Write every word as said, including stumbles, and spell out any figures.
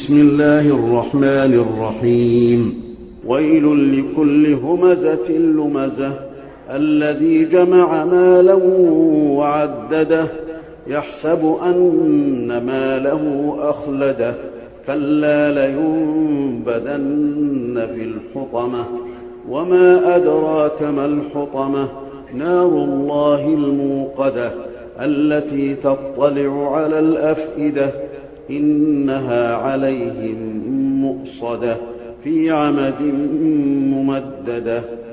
بسم الله الرحمن الرحيم ويل لكل همزة لمزة الذي جمع مالا وعدده يحسب أن ماله أخلده كلا لينبذن في الحطمة وما أدراك ما الحطمة نار الله الموقدة التي تطلع على الأفئدة إنها عليهم مؤصدة في عمد ممددة